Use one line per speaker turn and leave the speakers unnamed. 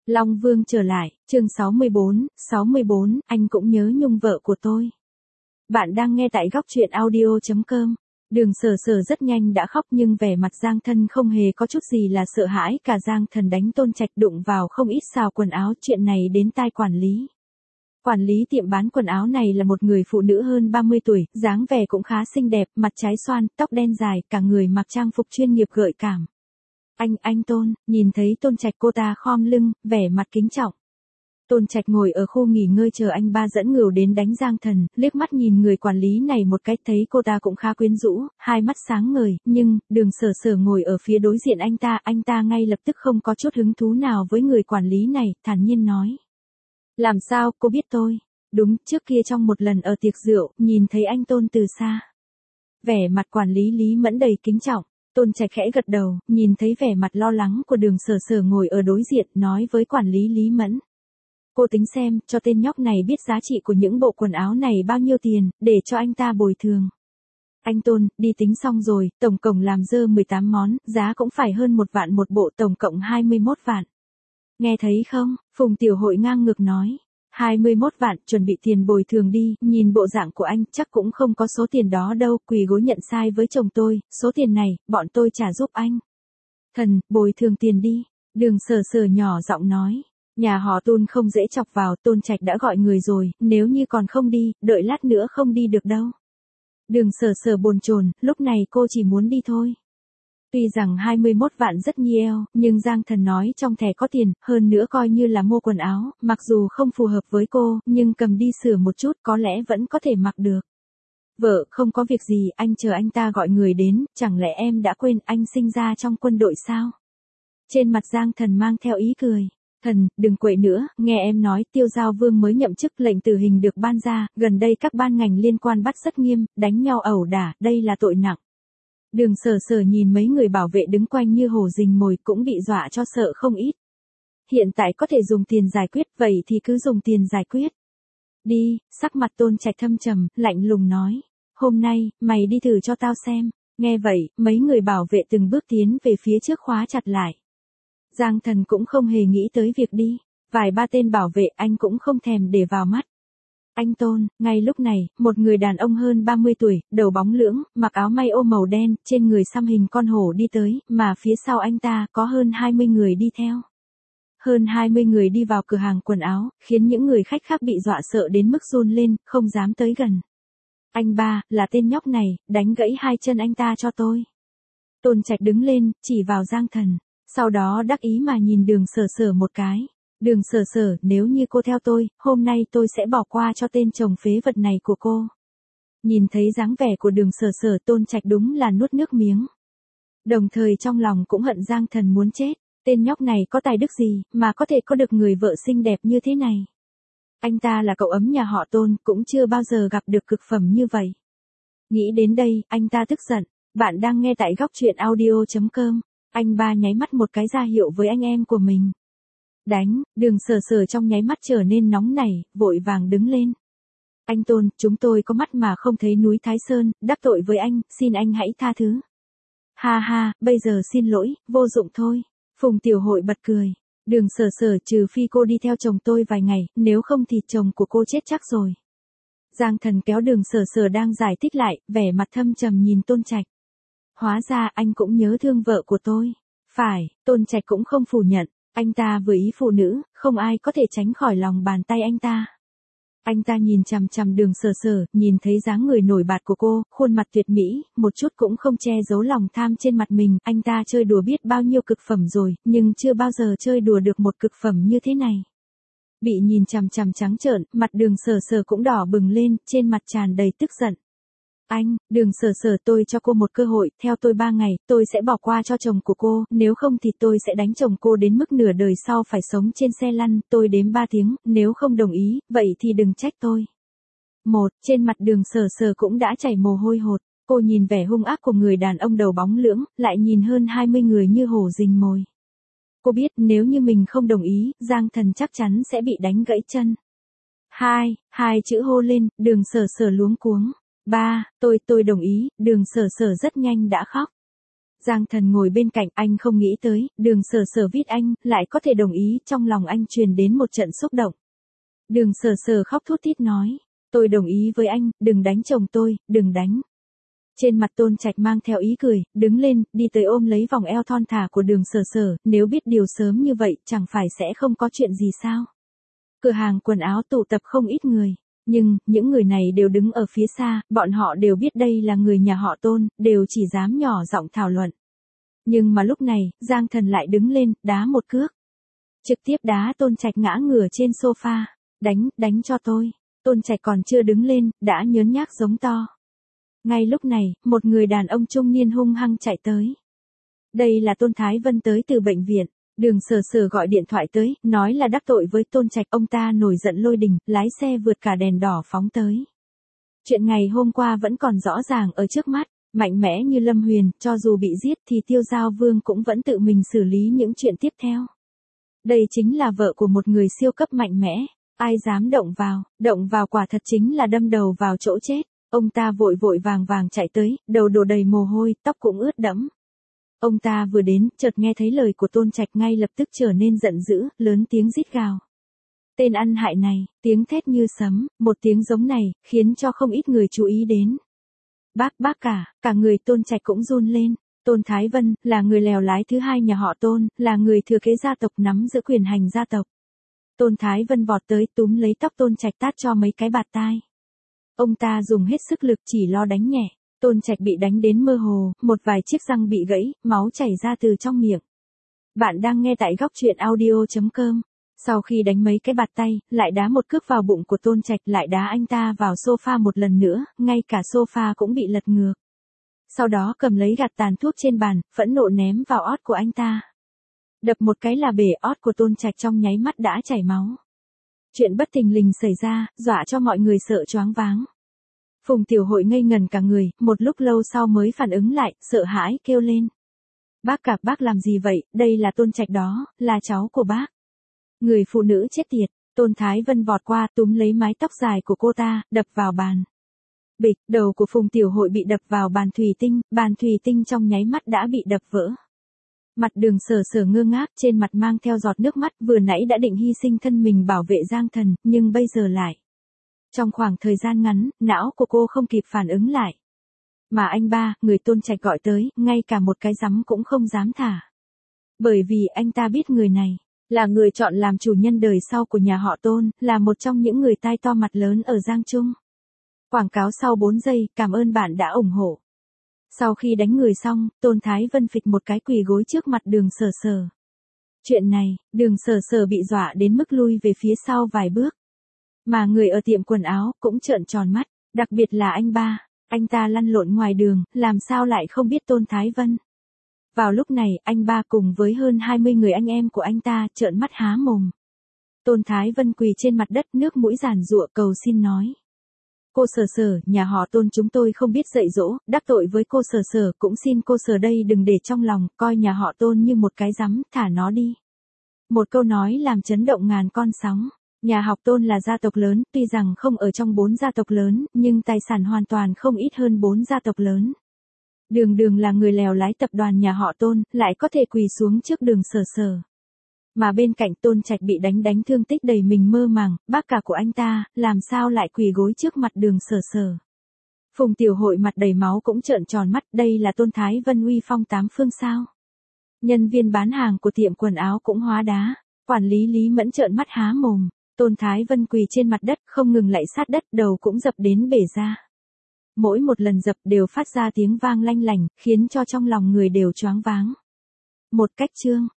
Long Vương trở lại, chương 64, anh cũng nhớ Nhung vợ của tôi. Bạn đang nghe tại góc truyện audio.com. Đường Sở Sở rất nhanh đã khóc nhưng vẻ mặt Giang Thân không hề có chút gì là sợ hãi, cả Giang Thần đánh Tôn Trạch đụng vào không ít xào quần áo, chuyện này đến tai quản lý. Quản lý tiệm bán quần áo này là một người phụ nữ hơn 30 tuổi, dáng vẻ cũng khá xinh đẹp, mặt trái xoan, tóc đen dài, cả người mặc trang phục chuyên nghiệp gợi cảm. Anh Tôn, nhìn thấy Tôn Trạch cô ta khom lưng, vẻ mặt kính trọng. Tôn Trạch ngồi ở khu nghỉ ngơi chờ anh ba dẫn ngưu đến đánh Giang Thần, liếc mắt nhìn người quản lý này một cách, thấy cô ta cũng khá quyến rũ, hai mắt sáng ngời, nhưng, Đường Sở Sở ngồi ở phía đối diện anh ta ngay lập tức không có chút hứng thú nào với người quản lý này, thản nhiên nói. Làm sao, cô biết tôi? Đúng, trước kia trong một lần ở tiệc rượu, nhìn thấy anh Tôn từ xa. Vẻ mặt quản lý Lý Mẫn đầy kính trọng. Tôn Trạch khẽ gật đầu, nhìn thấy vẻ mặt lo lắng của Đường Sở Sở ngồi ở đối diện, nói với quản lý Lý Mẫn. Cô tính xem, cho tên nhóc này biết giá trị của những bộ quần áo này bao nhiêu tiền, để cho anh ta bồi thường. Anh Tôn, đi tính xong rồi, tổng cộng làm dơ 18 món, giá cũng phải hơn 1 vạn một bộ, tổng cộng 21 vạn. Nghe thấy không? Phùng Tiểu Hội ngang ngược nói. 21 vạn, chuẩn bị tiền bồi thường đi, nhìn bộ dạng của anh, chắc cũng không có số tiền đó đâu, quỳ gối nhận sai với chồng tôi, số tiền này, bọn tôi trả giúp anh. Thần, bồi thường tiền đi, Đường Sở Sở nhỏ giọng nói. Nhà họ Tôn không dễ chọc vào, Tôn Trạch đã gọi người rồi, nếu như còn không đi, đợi lát nữa không đi được đâu. Đường Sở Sở bồn chồn, lúc này cô chỉ muốn đi thôi. Tuy rằng 21 vạn rất nhiều, nhưng Giang Thần nói trong thẻ có tiền, hơn nữa coi như là mua quần áo, mặc dù không phù hợp với cô, nhưng cầm đi sửa một chút có lẽ vẫn có thể mặc được. Vợ, không có việc gì, anh chờ anh ta gọi người đến, chẳng lẽ em đã quên anh sinh ra trong quân đội sao? Trên mặt Giang Thần mang theo ý cười. Thần, đừng quậy nữa, nghe em nói, Tiêu Giao Vương mới nhậm chức, lệnh tử hình được ban ra, gần đây các ban ngành liên quan bắt rất nghiêm, đánh nhau ẩu đả, đây là tội nặng. Đường Sở Sở nhìn mấy người bảo vệ đứng quanh như hổ rình mồi cũng bị dọa cho sợ không ít. Hiện tại có thể dùng tiền giải quyết, vậy thì cứ dùng tiền giải quyết. Đi, sắc mặt Tôn Trạch thâm trầm, lạnh lùng nói. Hôm nay, mày đi thử cho tao xem. Nghe vậy, mấy người bảo vệ từng bước tiến về phía trước khóa chặt lại. Giang Thần cũng không hề nghĩ tới việc đi. Vài ba tên bảo vệ anh cũng không thèm để vào mắt. Anh Tôn, ngay lúc này, một người đàn ông hơn 30 tuổi, đầu bóng lưỡng, mặc áo may ô màu đen, trên người xăm hình con hổ đi tới, mà phía sau anh ta có hơn 20 người đi theo. Hơn 20 người đi vào cửa hàng quần áo, khiến những người khách khác bị dọa sợ đến mức run lên, không dám tới gần. Anh ba, là tên nhóc này, đánh gãy hai chân anh ta cho tôi. Tôn Trạch đứng lên, chỉ vào Giang Thần, sau đó đắc ý mà nhìn Đường Sở Sở một cái. Đường Sở Sở, nếu như cô theo tôi, hôm nay tôi sẽ bỏ qua cho tên chồng phế vật này của cô. Nhìn thấy dáng vẻ của Đường Sở Sở, Tôn Trạch đúng là nuốt nước miếng. Đồng thời trong lòng cũng hận Giang Thần muốn chết, tên nhóc này có tài đức gì, mà có thể có được người vợ xinh đẹp như thế này. Anh ta là cậu ấm nhà họ Tôn, cũng chưa bao giờ gặp được cực phẩm như vậy. Nghĩ đến đây, anh ta tức giận, bạn đang nghe tại góc truyện audio.com, anh ba nháy mắt một cái ra hiệu với anh em của mình. Đánh, Đường Sở Sở trong nháy mắt trở nên nóng nảy, vội vàng đứng lên. Anh Tôn, chúng tôi có mắt mà không thấy núi Thái Sơn, đắc tội với anh, xin anh hãy tha thứ. Ha ha, bây giờ xin lỗi, vô dụng thôi. Phùng Tiểu Hội bật cười. Đường Sở Sở, trừ phi cô đi theo chồng tôi vài ngày, nếu không thì chồng của cô chết chắc rồi. Giang Thần kéo Đường Sở Sở đang giải thích lại, vẻ mặt thâm trầm nhìn Tôn Trạch. Hóa ra anh cũng nhớ thương vợ của tôi. Phải, Tôn Trạch cũng không phủ nhận. Anh ta vừa ý phụ nữ, không ai có thể tránh khỏi lòng bàn tay anh ta. Anh ta nhìn chằm chằm Đường Sở Sở, nhìn thấy dáng người nổi bật của cô, khuôn mặt tuyệt mỹ, một chút cũng không che giấu lòng tham trên mặt mình. Anh ta chơi đùa biết bao nhiêu cực phẩm rồi, nhưng chưa bao giờ chơi đùa được một cực phẩm như thế này. Bị nhìn chằm chằm trắng trợn, mặt Đường Sở Sở cũng đỏ bừng lên, trên mặt tràn đầy tức giận. Anh, Đường Sở Sở, tôi cho cô một cơ hội, theo tôi 3 ngày, tôi sẽ bỏ qua cho chồng của cô, nếu không thì tôi sẽ đánh chồng cô đến mức nửa đời sau phải sống trên xe lăn, tôi đếm 3 tiếng, nếu không đồng ý, vậy thì đừng trách tôi. Trên mặt Đường Sở Sở cũng đã chảy mồ hôi hột, cô nhìn vẻ hung ác của người đàn ông đầu bóng lưỡng, lại nhìn hơn 20 người như hổ rình mồi. Cô biết nếu như mình không đồng ý, Giang Thần chắc chắn sẽ bị đánh gãy chân. Hai chữ hô lên, Đường Sở Sở luống cuống. Tôi đồng ý, Đường Sở Sở rất nhanh đã khóc. Giang Thần ngồi bên cạnh, anh không nghĩ tới, Đường Sở Sở viết anh, lại có thể đồng ý, trong lòng anh truyền đến một trận xúc động. Đường Sở Sở khóc thút thít nói, tôi đồng ý với anh, đừng đánh chồng tôi, đừng đánh. Trên mặt Tôn Trạch mang theo ý cười, đứng lên, đi tới ôm lấy vòng eo thon thả của Đường Sở Sở, nếu biết điều sớm như vậy, chẳng phải sẽ không có chuyện gì sao. Cửa hàng quần áo tụ tập không ít người, nhưng, những người này đều đứng ở phía xa, bọn họ đều biết đây là người nhà họ Tôn, đều chỉ dám nhỏ giọng thảo luận. Nhưng mà lúc này, Giang Thần lại đứng lên, đá một cước. Trực tiếp đá Tôn Trạch ngã ngửa trên sofa, đánh cho tôi. Tôn Trạch còn chưa đứng lên, đã nhớn nhác giống to. Ngay lúc này, một người đàn ông trung niên hung hăng chạy tới. Đây là Tôn Thái Vân tới từ bệnh viện. Đường Sở Sở gọi điện thoại tới, nói là đắc tội với Tôn Trạch, ông ta nổi giận lôi đình, lái xe vượt cả đèn đỏ phóng tới. Chuyện ngày hôm qua vẫn còn rõ ràng ở trước mắt, mạnh mẽ như Lâm Huyền, cho dù bị giết thì Tiêu Giao Vương cũng vẫn tự mình xử lý những chuyện tiếp theo. Đây chính là vợ của một người siêu cấp mạnh mẽ, ai dám động vào quả thật chính là đâm đầu vào chỗ chết. Ông ta vội vội vàng vàng chạy tới, đầu đổ đầy mồ hôi, tóc cũng ướt đẫm. Ông ta vừa đến, chợt nghe thấy lời của Tôn Trạch ngay lập tức trở nên giận dữ, lớn tiếng rít gào. Tên ăn hại này, tiếng thét như sấm, một tiếng giống này, khiến cho không ít người chú ý đến. Bác cả người Tôn Trạch cũng run lên. Tôn Thái Vân, là người lèo lái thứ hai nhà họ Tôn, là người thừa kế gia tộc nắm giữ quyền hành gia tộc. Tôn Thái Vân vọt tới túm lấy tóc Tôn Trạch tát cho mấy cái bạt tai. Ông ta dùng hết sức lực chỉ lo đánh nhẹ. Tôn Trạch bị đánh đến mơ hồ, một vài chiếc răng bị gãy, máu chảy ra từ trong miệng. Bạn đang nghe tại góc truyện audio.com. Sau khi đánh mấy cái bạt tay, lại đá một cước vào bụng của Tôn Trạch, lại đá anh ta vào sofa một lần nữa, ngay cả sofa cũng bị lật ngược. Sau đó cầm lấy gạt tàn thuốc trên bàn, phẫn nộ ném vào ót của anh ta. Đập một cái là bể ót của Tôn Trạch trong nháy mắt đã chảy máu. Chuyện bất thình lình xảy ra, dọa cho mọi người sợ choáng váng. Phùng Tiểu Hội ngây ngần cả người, một lúc lâu sau mới phản ứng lại, sợ hãi kêu lên. Bác làm gì vậy, đây là Tôn Trạch đó, là cháu của bác. Người phụ nữ chết tiệt, Tôn Thái Vân vọt qua túm lấy mái tóc dài của cô ta, đập vào bàn. Bịch, đầu của Phùng Tiểu Hội bị đập vào bàn thủy tinh trong nháy mắt đã bị đập vỡ. Mặt Đường Sở Sở ngơ ngác, trên mặt mang theo giọt nước mắt, vừa nãy đã định hy sinh thân mình bảo vệ Giang Thần, nhưng bây giờ lại. Trong khoảng thời gian ngắn, não của cô không kịp phản ứng lại. Mà anh ba, người Tôn Trạch gọi tới, ngay cả một cái rắm cũng không dám thả. Bởi vì anh ta biết người này, là người chọn làm chủ nhân đời sau của nhà họ Tôn, là một trong những người tai to mặt lớn ở Giang Trung. Quảng cáo sau 4 giây, cảm ơn bạn đã ủng hộ. Sau khi đánh người xong, Tôn Thái Vân phịch một cái quỳ gối trước mặt Đường Sở Sở. Chuyện này, Đường Sở Sở bị dọa đến mức lui về phía sau vài bước. Mà người ở tiệm quần áo cũng trợn tròn mắt, đặc biệt là anh ba, anh ta lăn lộn ngoài đường, làm sao lại không biết Tôn Thái Vân. Vào lúc này, anh ba cùng với hơn 20 người anh em của anh ta trợn mắt há mồm. Tôn Thái Vân quỳ trên mặt đất, nước mũi giàn giụa cầu xin nói. Cô Sở Sở, nhà họ Tôn chúng tôi không biết dạy dỗ, đắc tội với cô Sở Sở, cũng xin cô Sở đây đừng để trong lòng, coi nhà họ Tôn như một cái rắm, thả nó đi. Một câu nói làm chấn động ngàn con sóng. Nhà họ Tôn là gia tộc lớn, tuy rằng không ở trong 4 gia tộc lớn, nhưng tài sản hoàn toàn không ít hơn 4 gia tộc lớn. Đường là người lèo lái tập đoàn nhà họ Tôn, lại có thể quỳ xuống trước Đường Sở Sở. Mà bên cạnh Tôn Trạch bị đánh thương tích đầy mình mơ màng, bác cả của anh ta, làm sao lại quỳ gối trước mặt Đường Sở Sở. Phùng Tiểu Hội mặt đầy máu cũng trợn tròn mắt, đây là Tôn Thái Vân uy phong tám phương sao. Nhân viên bán hàng của tiệm quần áo cũng hóa đá, quản lý Lý Mẫn trợn mắt há mồm. Tôn Thái Vân quỳ trên mặt đất, không ngừng lạy sát đất, đầu cũng dập đến bể ra. Mỗi một lần dập đều phát ra tiếng vang lanh lảnh, khiến cho trong lòng người đều choáng váng. Một cách chương,